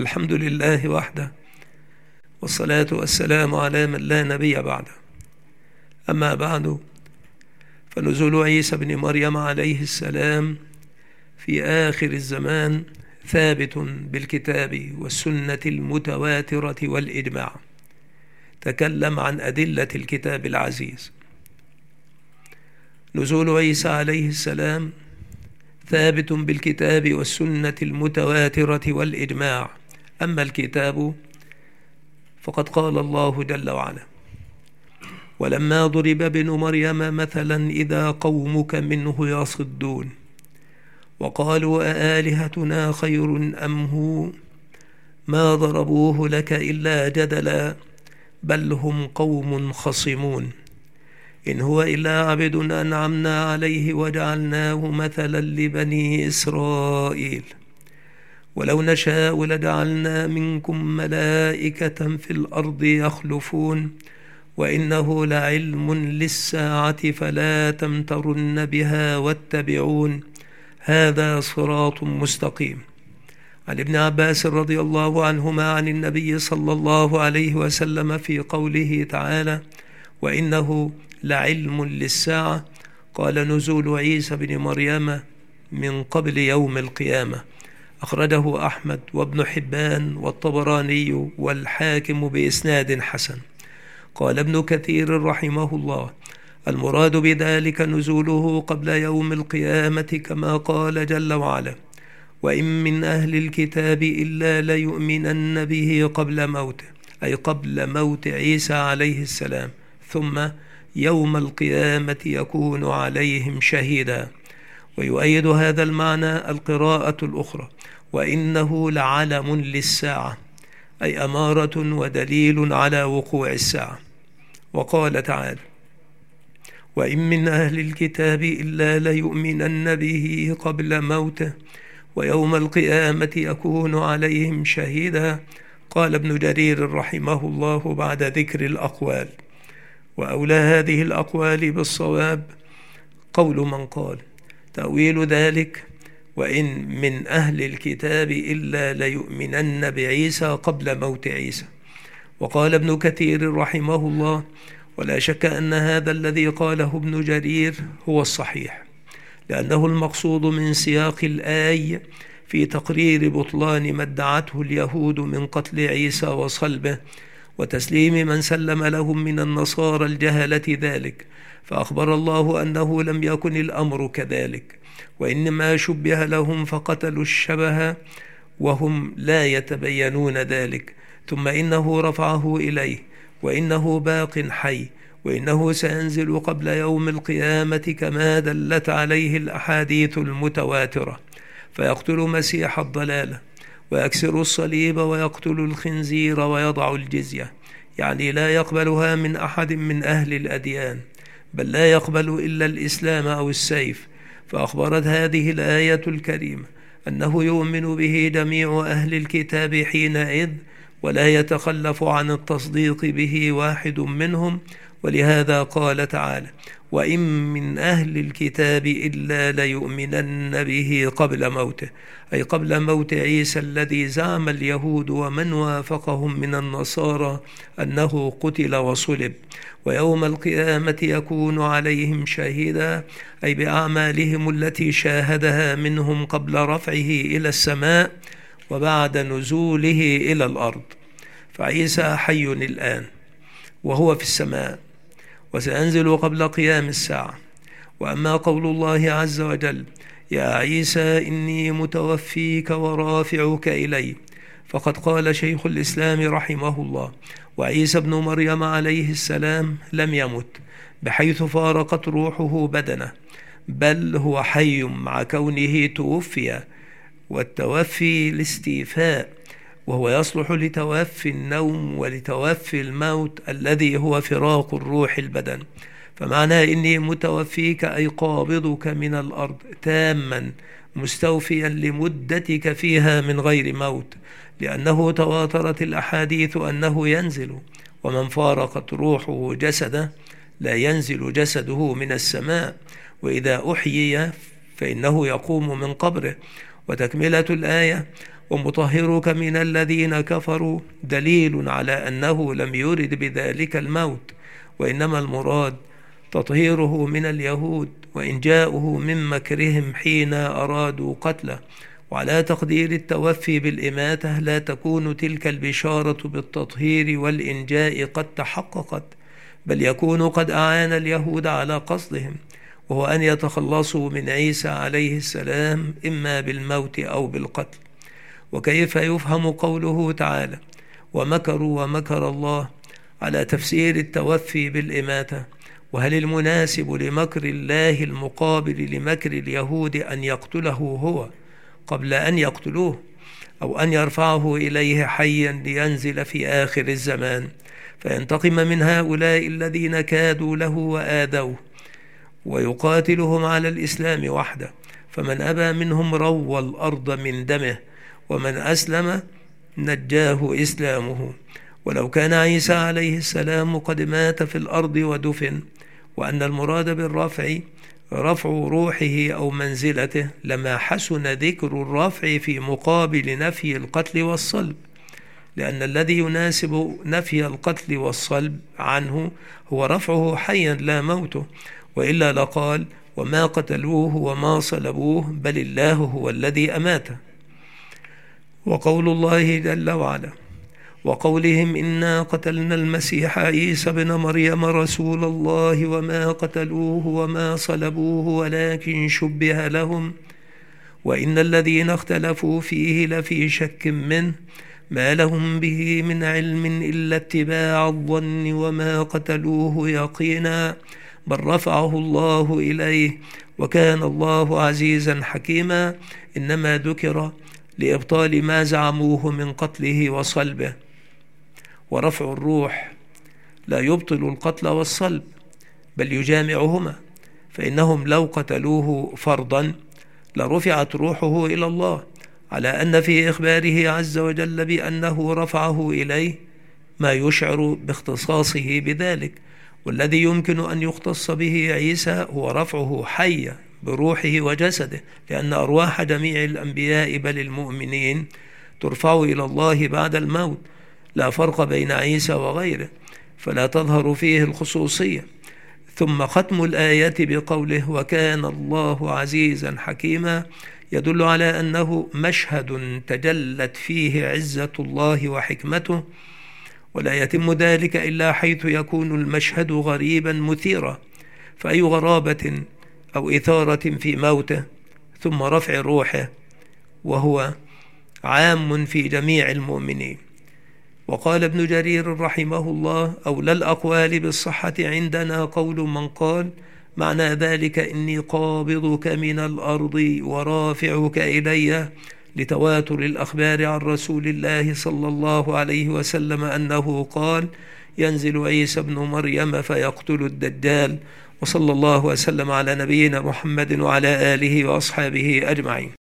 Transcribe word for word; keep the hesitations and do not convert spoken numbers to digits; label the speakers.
Speaker 1: الحمد لله وحده، والصلاة والسلام على من لا نبي بعده. أما بعد، فنزول عيسى بن مريم عليه السلام في آخر الزمان ثابت بالكتاب والسنة المتواترة والإجماع. تكلم عن أدلة الكتاب العزيز. نزول عيسى عليه السلام ثابت بالكتاب والسنة المتواترة والإجماع. أما الكتاب فقد قال الله جل وعلا: ولما ضرب ابن مريم مثلا إذا قومك منه يصدون وقالوا أآلهتنا خير أم هو ما ضربوه لك إلا جدلا بل هم قوم خصمون إن هو إلا عبد أنعمنا عليه وجعلناه مثلا لبني إسرائيل ولو نشاء لجعلنا منكم ملائكة في الأرض يخلفون وإنه لعلم للساعة فلا تمترن بها واتبعون هذا صراط مستقيم. عن ابن عباس رضي الله عنهما عن النبي صلى الله عليه وسلم في قوله تعالى: وإنه لعلم للساعة، قال: نزول عيسى بن مريم من قبل يوم القيامة. أخرجه أحمد وابن حبان والطبراني والحاكم بإسناد حسن. قال ابن كثير رحمه الله: المراد بذلك نزوله قبل يوم القيامة كما قال جل وعلا: وإن من أهل الكتاب إلا ليؤمنن به قبل موته، أي قبل موت عيسى عليه السلام، ثم يوم القيامة يكون عليهم شهيدا. ويؤيد هذا المعنى القراءة الأخرى: وإنه لعلم للساعة، أي أمارة ودليل على وقوع الساعة. وقال تعالى: وإن من أهل الكتاب إلا ليؤمنن به قبل موته ويوم القيامة يكون عليهم شهيدا. قال ابن جرير رحمه الله بعد ذكر الأقوال: وأولى هذه الأقوال بالصواب قول من قال: تأويل ذلك وإن من أهل الكتاب إلا ليؤمنن بعيسى قبل موت عيسى. وقال ابن كثير رحمه الله: ولا شك أن هذا الذي قاله ابن جرير هو الصحيح، لأنه المقصود من سياق الآية في تقرير بطلان ما ادعته اليهود من قتل عيسى وصلبه وتسليم من سلم لهم من النصارى الجهلة ذلك، فأخبر الله أنه لم يكن الأمر كذلك، وإنما شبه لهم فقتلوا الشبه وهم لا يتبينون ذلك، ثم إنه رفعه إليه، وإنه باق حي، وإنه سينزل قبل يوم القيامة كما دلت عليه الأحاديث المتواترة، فيقتل مسيح الضلالة ويكسر الصليب ويقتل الخنزير ويضع الجزية، يعني لا يقبلها من أحد من أهل الأديان، بل لا يقبل إلا الإسلام أو السيف. فأخبرت هذه الآية الكريمة أنه يؤمن به جميع أهل الكتاب حينئذ، ولا يتخلف عن التصديق به واحد منهم. ولهذا قال تعالى: وإن من أهل الكتاب إلا ليؤمنن به قبل موته، أي قبل موت عيسى الذي زعم اليهود ومن وافقهم من النصارى أنه قتل وصلب، ويوم القيامة يكون عليهم شهيدا، أي بأعمالهم التي شاهدها منهم قبل رفعه إلى السماء وبعد نزوله إلى الأرض. فعيسى حي الآن وهو في السماء، وسينزل قبل قيام الساعة. وأما قول الله عز وجل: يا عيسى إني متوفيك ورافعك إلي، فقد قال شيخ الإسلام رحمه الله: وعيسى ابن مريم عليه السلام لم يمت بحيث فارقت روحه بدنه، بل هو حي مع كونه توفي، والتوفي الاستيفاء، وهو يصلح لتوفي النوم ولتوفي الموت الذي هو فراق الروح البدن. فمعنى إني متوفيك أي قابضك من الأرض تاما مستوفيا لمدتك فيها من غير موت، لأنه تواترت الأحاديث أنه ينزل، ومن فارقت روحه جسده لا ينزل جسده من السماء، وإذا أحيي فإنه يقوم من قبره. وتكملة الآية: ومطهرك من الذين كفروا دليل على أنه لم يرد بذلك الموت، وإنما المراد تطهيره من اليهود وإنجاؤه من مكرهم حين أرادوا قتله. وعلى تقدير التوفي بالإماتة لا تكون تلك البشارة بالتطهير والإنجاء قد تحققت، بل يكون قد أعان اليهود على قصدهم، وهو أن يتخلصوا من عيسى عليه السلام إما بالموت أو بالقتل. وكيف يفهم قوله تعالى ومكروا ومكر الله على تفسير التوفي بالإماتة؟ وهل المناسب لمكر الله المقابل لمكر اليهود أن يقتله هو قبل أن يقتلوه، أو أن يرفعه إليه حيا لينزل في آخر الزمان فينتقم من هؤلاء الذين كادوا له وآذوه ويقاتلهم على الإسلام وحده؟ فمن أبى منهم روى الأرض من دمه، ومن أسلم نجاه إسلامه. ولو كان عيسى عليه السلام قد مات في الأرض ودفن، وأن المراد بالرفع رفع روحه أو منزلته، لما حسن ذكر الرفع في مقابل نفي القتل والصلب، لأن الذي يناسب نفي القتل والصلب عنه هو رفعه حيا لا موته، وإلا لقال وما قتلوه وما صلبوه بل الله هو الذي أماته. وقول الله جل وعلا وقولهم إنا قتلنا المسيح عيسى بن مريم رسول الله وما قتلوه وما صلبوه ولكن شبه لهم وإن الذين اختلفوا فيه لفي شك منه ما لهم به من علم إلا اتباع الظن وما قتلوه يقينا بل رفعه الله إليه وكان الله عزيزا حكيما. إنما ذكر لإبطال ما زعموه من قتله وصلبه. ورفع الروح لا يبطل القتل والصلب بل يجامعهما، فإنهم لو قتلوه فرضا لرفعت روحه إلى الله، على أن في إخباره عز وجل بأنه رفعه إليه ما يشعر باختصاصه بذلك. والذي يمكن أن يختص به عيسى هو رفعه حيا بروحه وجسده، لأن أرواح جميع الأنبياء بل المؤمنين ترفع إلى الله بعد الموت، لا فرق بين عيسى وغيره، فلا تظهر فيه الخصوصية. ثم ختم الآية بقوله وكان الله عزيزا حكيما يدل على أنه مشهد تجلت فيه عزة الله وحكمته، ولا يتم ذلك إلا حيث يكون المشهد غريبا مثيرا، فأي غرابة أو إثارة في موته ثم رفع روحه وهو عام في جميع المؤمنين. وقال ابن جرير رحمه الله أولى الأقوال بالصحة عندنا قول من قال معنى ذلك إني قابضك من الأرض ورافعك إلي، لتواتر الأخبار عن رسول الله صلى الله عليه وسلم أنه قال ينزل عيسى ابن مريم فيقتل الدجال. وصلى الله وسلم على نبينا محمد وعلى آله وأصحابه أجمعين.